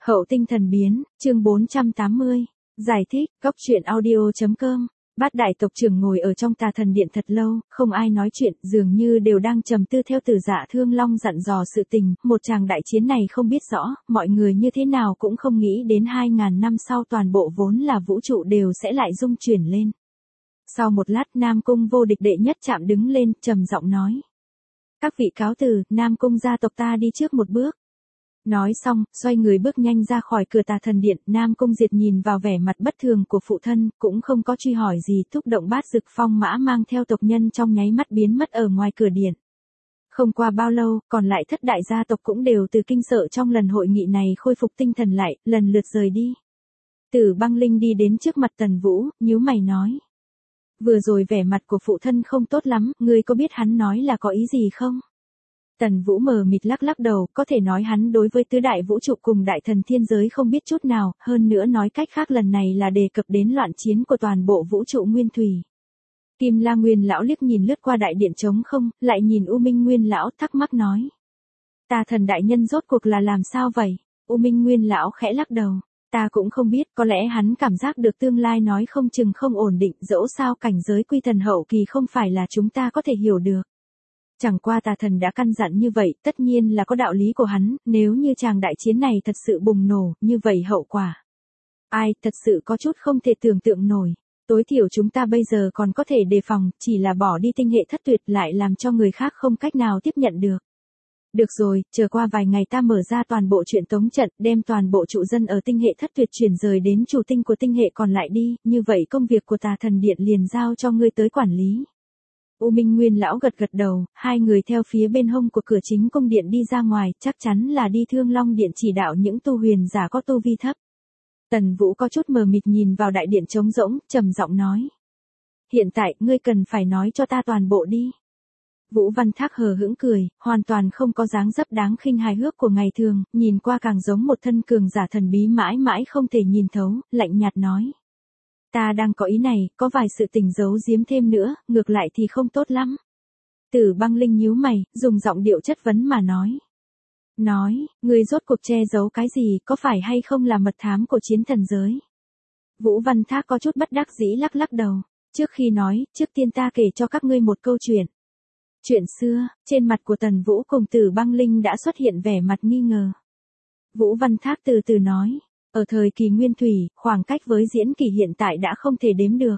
Hậu tinh thần biến, chương 480. Giải thích, góc truyện audio.com. Bát đại tộc trưởng ngồi ở trong tà thần điện thật lâu, không ai nói chuyện, dường như đều đang trầm tư theo Từ Dạ Thương Long dặn dò sự tình, một tràng đại chiến này không biết rõ, mọi người như thế nào cũng không nghĩ đến 2.000 năm sau toàn bộ vốn là vũ trụ đều sẽ lại rung chuyển lên. Sau một lát Nam Cung vô địch đệ nhất chạm đứng lên, trầm giọng nói. Các vị cáo từ, Nam Cung gia tộc ta đi trước một bước. Nói xong, xoay người bước nhanh ra khỏi cửa tà thần điện, Nam Cung Diệt nhìn vào vẻ mặt bất thường của phụ thân, cũng không có truy hỏi gì, thúc động bát dực phong mã mang theo tộc nhân trong nháy mắt biến mất ở ngoài cửa điện. Không qua bao lâu, còn lại thất đại gia tộc cũng đều từ kinh sợ trong lần hội nghị này khôi phục tinh thần lại, lần lượt rời đi. Tử Băng Linh đi đến trước mặt Tần Vũ, nhíu mày nói. Vừa rồi vẻ mặt của phụ thân không tốt lắm, ngươi có biết hắn nói là có ý gì không? Tần Vũ mờ mịt lắc lắc đầu, có thể nói hắn đối với tứ đại vũ trụ cùng đại thần thiên giới không biết chút nào, hơn nữa nói cách khác lần này là đề cập đến loạn chiến của toàn bộ vũ trụ nguyên thủy. Kim La Nguyên lão liếc nhìn lướt qua đại điện trống không, lại nhìn U Minh Nguyên lão thắc mắc nói. Tà thần đại nhân rốt cuộc là làm sao vậy? U Minh Nguyên lão khẽ lắc đầu. Ta cũng không biết, có lẽ hắn cảm giác được tương lai nói không chừng không ổn định, dẫu sao cảnh giới quy thần hậu kỳ không phải là chúng ta có thể hiểu được. Chẳng qua tà thần đã căn dặn như vậy, tất nhiên là có đạo lý của hắn, nếu như chàng đại chiến này thật sự bùng nổ, như vậy hậu quả. Ai, thật sự có chút không thể tưởng tượng nổi. Tối thiểu chúng ta bây giờ còn có thể đề phòng, chỉ là bỏ đi tinh hệ thất tuyệt lại làm cho người khác không cách nào tiếp nhận được. Được rồi, chờ qua vài ngày ta mở ra toàn bộ chuyện tống trận, đem toàn bộ trụ dân ở tinh hệ thất tuyệt chuyển rời đến chủ tinh của tinh hệ còn lại đi, như vậy công việc của tà thần điện liền giao cho ngươi tới quản lý. U Minh Nguyên lão gật gật đầu, hai người theo phía bên hông của cửa chính cung điện đi ra ngoài, chắc chắn là đi Thương Long điện chỉ đạo những tu huyền giả có tu vi thấp. Tần Vũ có chút mờ mịt nhìn vào đại điện trống rỗng, trầm giọng nói. Hiện tại, ngươi cần phải nói cho ta toàn bộ đi. Vũ Văn Thác hờ hững cười, hoàn toàn không có dáng dấp đáng khinh hài hước của ngày thường, nhìn qua càng giống một thân cường giả thần bí mãi mãi không thể nhìn thấu, lạnh nhạt nói. Ta đang có ý này, có vài sự tình giấu giếm thêm nữa, ngược lại thì không tốt lắm. Tử Băng Linh nhíu mày, dùng giọng điệu chất vấn mà nói. Nói, ngươi rốt cuộc che giấu cái gì, có phải hay không là mật thám của chiến thần giới? Vũ Văn Thác có chút bất đắc dĩ lắc lắc đầu. Trước khi nói, trước tiên ta kể cho các ngươi một câu chuyện. Chuyện xưa, trên mặt của Tần Vũ cùng Tử Băng Linh đã xuất hiện vẻ mặt nghi ngờ. Vũ Văn Thác từ từ nói. Ở thời kỳ nguyên thủy, khoảng cách với diễn kỳ hiện tại đã không thể đếm được.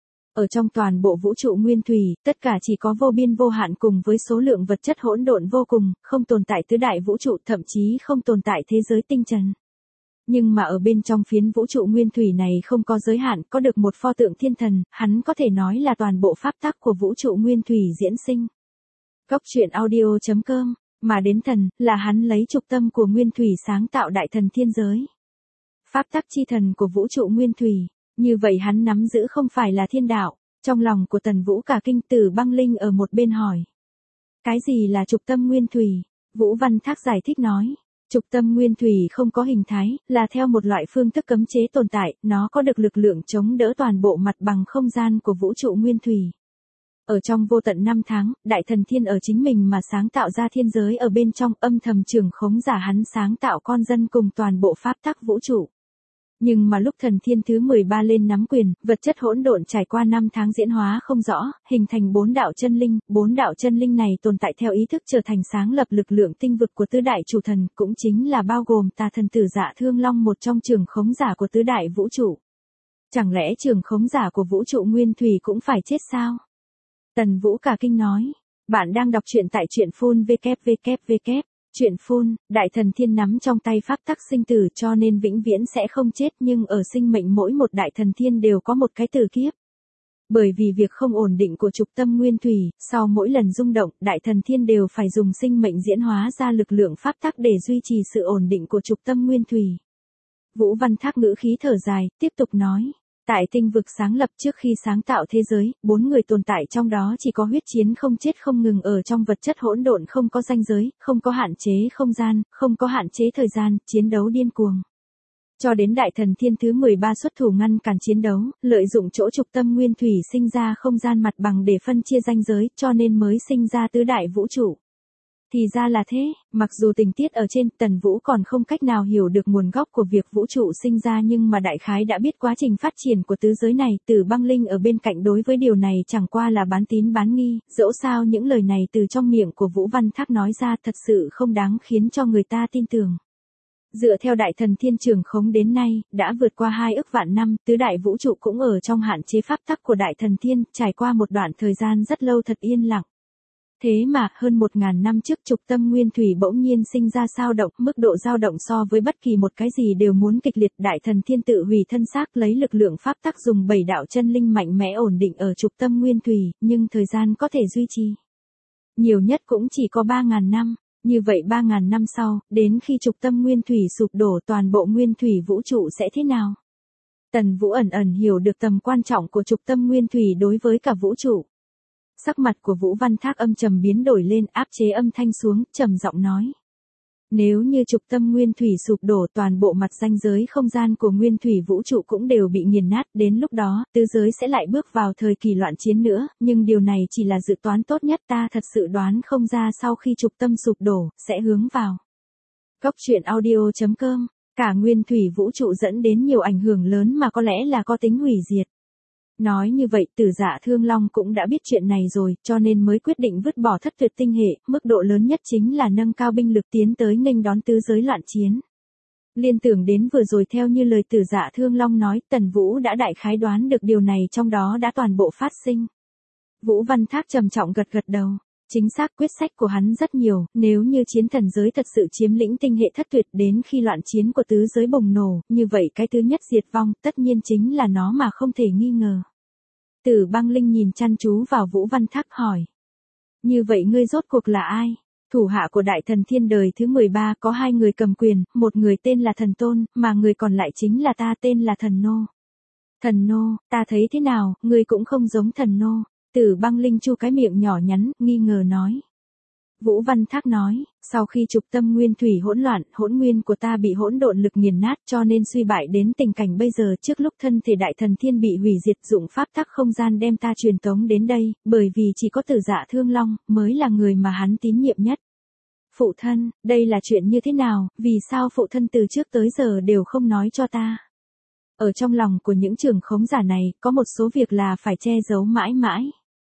Ở trong toàn bộ vũ trụ nguyên thủy, tất cả chỉ có vô biên vô hạn cùng với số lượng vật chất hỗn độn vô cùng, không tồn tại tứ đại vũ trụ, thậm chí không tồn tại thế giới tinh trần. Nhưng mà ở bên trong phiến vũ trụ nguyên thủy này không có giới hạn, có được một pho tượng thiên thần, hắn có thể nói là toàn bộ pháp tắc của vũ trụ nguyên thủy diễn sinh. Góc truyện audio.com, mà đến thần, là hắn lấy trục tâm của nguyên thủy sáng tạo đại thần thiên giới. Pháp tắc chi thần của vũ trụ nguyên thủy, như vậy hắn nắm giữ không phải là thiên đạo. Trong lòng của Tần Vũ cả kinh. Tử Băng Linh ở một bên hỏi. Cái gì là trục tâm nguyên thủy? Vũ Văn Thác giải thích nói. Trục tâm nguyên thủy không có hình thái, là theo một loại phương thức cấm chế tồn tại, nó có được lực lượng chống đỡ toàn bộ mặt bằng không gian của vũ trụ nguyên thủy. Ở trong vô tận năm tháng, đại thần thiên ở chính mình mà sáng tạo ra thiên giới ở bên trong âm thầm trưởng khống giả hắn sáng tạo con dân cùng toàn bộ pháp tắc vũ trụ. Nhưng mà lúc thần thiên thứ 13 lên nắm quyền, vật chất hỗn độn trải qua 5 tháng diễn hóa không rõ, hình thành 4 đạo chân linh này tồn tại theo ý thức trở thành sáng lập lực lượng tinh vực của tứ đại chủ thần, cũng chính là bao gồm tà thần Tử Dạ Thương Long một trong trưởng khống giả của tứ đại vũ trụ. Chẳng lẽ trưởng khống giả của vũ trụ nguyên thủy cũng phải chết sao? Tần Vũ cả kinh nói, bạn đang đọc truyện tại truyện phun www. Chuyện phun, đại thần thiên nắm trong tay pháp tắc sinh tử cho nên vĩnh viễn sẽ không chết, nhưng ở sinh mệnh mỗi một đại thần thiên đều có một cái tử kiếp. Bởi vì việc không ổn định của trục tâm nguyên thủy, sau mỗi lần rung động, đại thần thiên đều phải dùng sinh mệnh diễn hóa ra lực lượng pháp tắc để duy trì sự ổn định của trục tâm nguyên thủy. Vũ Văn Thác ngữ khí thở dài, tiếp tục nói. Tại tinh vực sáng lập trước khi sáng tạo thế giới, 4 người tồn tại trong đó chỉ có huyết chiến không chết không ngừng ở trong vật chất hỗn độn không có ranh giới, không có hạn chế không gian, không có hạn chế thời gian, chiến đấu điên cuồng. Cho đến đại thần thiên thứ 13 xuất thủ ngăn cản chiến đấu, lợi dụng chỗ trục tâm nguyên thủy sinh ra không gian mặt bằng để phân chia ranh giới, cho nên mới sinh ra tứ đại vũ trụ. Thì ra là thế, mặc dù tình tiết ở trên Tần Vũ còn không cách nào hiểu được nguồn gốc của việc vũ trụ sinh ra nhưng mà đại khái đã biết quá trình phát triển của tứ giới này. Tử Băng Linh ở bên cạnh đối với điều này chẳng qua là bán tín bán nghi, dẫu sao những lời này từ trong miệng của Vũ Văn Thác nói ra thật sự không đáng khiến cho người ta tin tưởng. Dựa theo Đại Thần Thiên Trường Khống đến nay, đã vượt qua 2 ức vạn năm, tứ đại vũ trụ cũng ở trong hạn chế pháp tắc của Đại Thần Thiên, trải qua một đoạn thời gian rất lâu thật yên lặng. Thế mà, hơn 1000 năm trước trục tâm nguyên thủy bỗng nhiên sinh ra dao động, mức độ dao động so với bất kỳ một cái gì đều muốn kịch liệt. Đại Thần Thiên tự hủy thân xác lấy lực lượng pháp tắc dùng 7 đạo chân linh mạnh mẽ ổn định ở trục tâm nguyên thủy, nhưng thời gian có thể duy trì nhiều nhất cũng chỉ có 3000 năm. Như vậy 3000 năm sau, đến khi trục tâm nguyên thủy sụp đổ toàn bộ nguyên thủy vũ trụ sẽ thế nào? Tần Vũ ẩn ẩn hiểu được tầm quan trọng của trục tâm nguyên thủy đối với cả vũ trụ. Sắc mặt của Vũ Văn Thác âm trầm biến đổi lên, áp chế âm thanh xuống, trầm giọng nói. Nếu như trục tâm nguyên thủy sụp đổ toàn bộ mặt ranh giới không gian của nguyên thủy vũ trụ cũng đều bị nghiền nát, đến lúc đó, tứ giới sẽ lại bước vào thời kỳ loạn chiến nữa, nhưng điều này chỉ là dự toán tốt nhất, ta thật sự đoán không ra sau khi trục tâm sụp đổ, sẽ hướng vào. Cốc truyện audio.com, cả nguyên thủy vũ trụ dẫn đến nhiều ảnh hưởng lớn mà có lẽ là có tính hủy diệt. Nói như vậy Tử Dạ Thương Long cũng đã biết chuyện này rồi, cho nên mới quyết định vứt bỏ Thất Tuyệt tinh hệ, mức độ lớn nhất chính là nâng cao binh lực tiến tới nghênh đón tứ giới loạn chiến. Liên tưởng đến vừa rồi theo như lời Tử Dạ Thương Long nói, Tần Vũ đã đại khái đoán được điều này trong đó đã toàn bộ phát sinh. Vũ Văn Thác trầm trọng gật gật đầu. Chính xác, quyết sách của hắn rất nhiều, nếu như chiến thần giới thật sự chiếm lĩnh tinh hệ Thất Tuyệt đến khi loạn chiến của tứ giới bùng nổ, như vậy cái thứ nhất diệt vong tất nhiên chính là nó mà không thể nghi ngờ. Tử Băng Linh nhìn chăm chú vào Vũ Văn Thác hỏi. Như vậy ngươi rốt cuộc là ai? Thủ hạ của Đại Thần Thiên đời thứ 13 có 2 người cầm quyền, một người tên là Thần Tôn, mà người còn lại chính là ta tên là Thần Nô. Thần Nô, ta thấy thế nào, ngươi cũng không giống Thần Nô. Tử Băng Linh chu cái miệng nhỏ nhắn, nghi ngờ nói. Vũ Văn Thác nói, sau khi trục tâm nguyên thủy hỗn loạn, hỗn nguyên của ta bị hỗn độn lực nghiền nát cho nên suy bại đến tình cảnh bây giờ. Trước lúc thân thể Đại Thần Thiên bị hủy diệt, dụng pháp tắc không gian đem ta truyền tống đến đây, bởi vì chỉ có Tử Dạ Thương Long mới là người mà hắn tín nhiệm nhất. Phụ thân, đây là chuyện như thế nào, vì sao phụ thân từ trước tới giờ đều không nói cho ta? Ở trong lòng của những trưởng khống giả này, có một số việc là phải che giấu mãi mãi.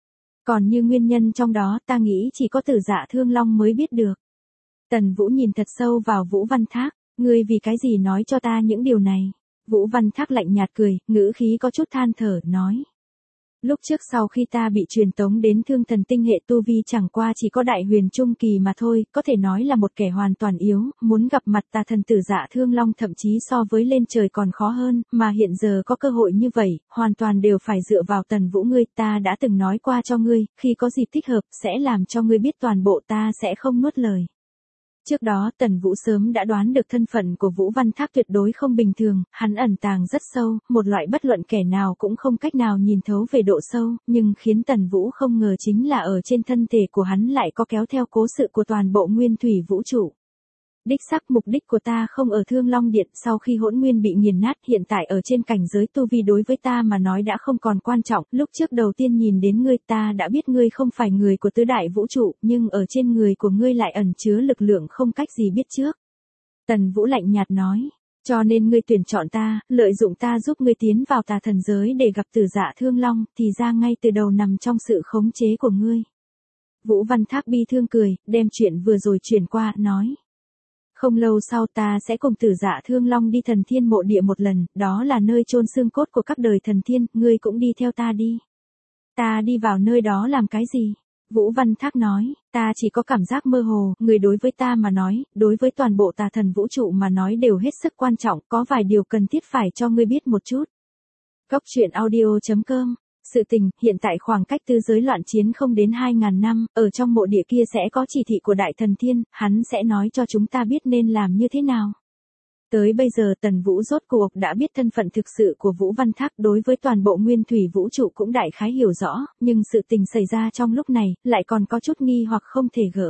Còn như nguyên nhân trong đó ta nghĩ chỉ có Tử Dạ Thương Long mới biết được. Tần Vũ nhìn thật sâu vào Vũ Văn Thác, ngươi vì cái gì nói cho ta những điều này? Vũ Văn Thác lạnh nhạt cười, ngữ khí có chút than thở, nói. Lúc trước sau khi ta bị truyền tống đến Thương Thần tinh hệ tu vi chẳng qua chỉ có đại huyền trung kỳ mà thôi, có thể nói là một kẻ hoàn toàn yếu, muốn gặp mặt tà thần Tử Dạ Thương Long thậm chí so với lên trời còn khó hơn, mà hiện giờ có cơ hội như vậy, hoàn toàn đều phải dựa vào Tần Vũ ngươi, ta đã từng nói qua cho ngươi, khi có dịp thích hợp, sẽ làm cho ngươi biết toàn bộ, ta sẽ không nuốt lời. Trước đó Tần Vũ sớm đã đoán được thân phận của Vũ Văn Thác tuyệt đối không bình thường, hắn ẩn tàng rất sâu, một loại bất luận kẻ nào cũng không cách nào nhìn thấu về độ sâu, nhưng khiến Tần Vũ không ngờ chính là ở trên thân thể của hắn lại có kéo theo cố sự của toàn bộ nguyên thủy vũ trụ. Đích xác mục đích của ta không ở Thương Long Điện, sau khi hỗn nguyên bị nghiền nát, hiện tại ở trên cảnh giới tu vi đối với ta mà nói đã không còn quan trọng, lúc trước đầu tiên nhìn đến ngươi ta đã biết ngươi không phải người của tứ đại vũ trụ, nhưng ở trên người của ngươi lại ẩn chứa lực lượng không cách gì biết trước. Tần Vũ lạnh nhạt nói, cho nên ngươi tuyển chọn ta, lợi dụng ta giúp ngươi tiến vào tà thần giới để gặp Tử Dạ Thương Long, thì ra ngay từ đầu nằm trong sự khống chế của ngươi. Vũ Văn Thác bi thương cười, đem chuyện vừa rồi chuyển qua, nói. Không lâu sau ta sẽ cùng Tử Dạ Thương Long đi Thần Thiên mộ địa một lần, đó là nơi chôn xương cốt của các đời thần thiên, ngươi cũng đi theo ta đi. Ta đi vào nơi đó làm cái gì? Vũ Văn Thác nói, ta chỉ có cảm giác mơ hồ, người đối với ta mà nói, đối với toàn bộ tà thần vũ trụ mà nói đều hết sức quan trọng, có vài điều cần thiết phải cho ngươi biết một chút. Cốc truyện audio.com. Sự tình, hiện tại khoảng cách tứ giới loạn chiến không đến 2000 năm, ở trong mộ địa kia sẽ có chỉ thị của Đại Thần Thiên, hắn sẽ nói cho chúng ta biết nên làm như thế nào. Tới bây giờ Tần Vũ rốt cuộc đã biết thân phận thực sự của Vũ Văn Thác, đối với toàn bộ nguyên thủy vũ trụ cũng đại khái hiểu rõ, nhưng sự tình xảy ra trong lúc này, lại còn có chút nghi hoặc không thể gỡ.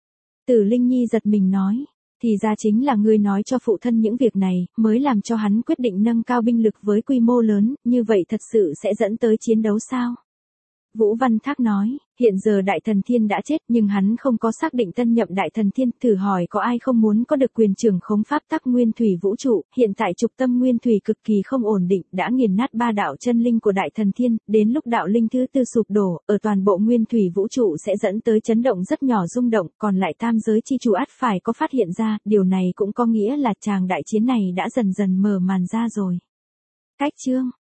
Tử Linh Nhi giật mình nói. Thì ra chính là ngươi nói cho phụ thân những việc này, mới làm cho hắn quyết định nâng cao binh lực với quy mô lớn, như vậy thật sự sẽ dẫn tới chiến đấu sao? Vũ Văn Thác nói, hiện giờ Đại Thần Thiên đã chết nhưng hắn không có xác định tân nhậm Đại Thần Thiên, thử hỏi có ai không muốn có được quyền trưởng khống pháp tắc nguyên thủy vũ trụ, hiện tại trục tâm nguyên thủy cực kỳ không ổn định, đã nghiền nát ba đạo chân linh của Đại Thần Thiên, đến lúc đạo linh thứ tư sụp đổ, ở toàn bộ nguyên thủy vũ trụ sẽ dẫn tới chấn động rất nhỏ rung động, còn lại tam giới chi chủ ắt phải có phát hiện ra, điều này cũng có nghĩa là tràng đại chiến này đã dần dần mở màn ra rồi. Cách chương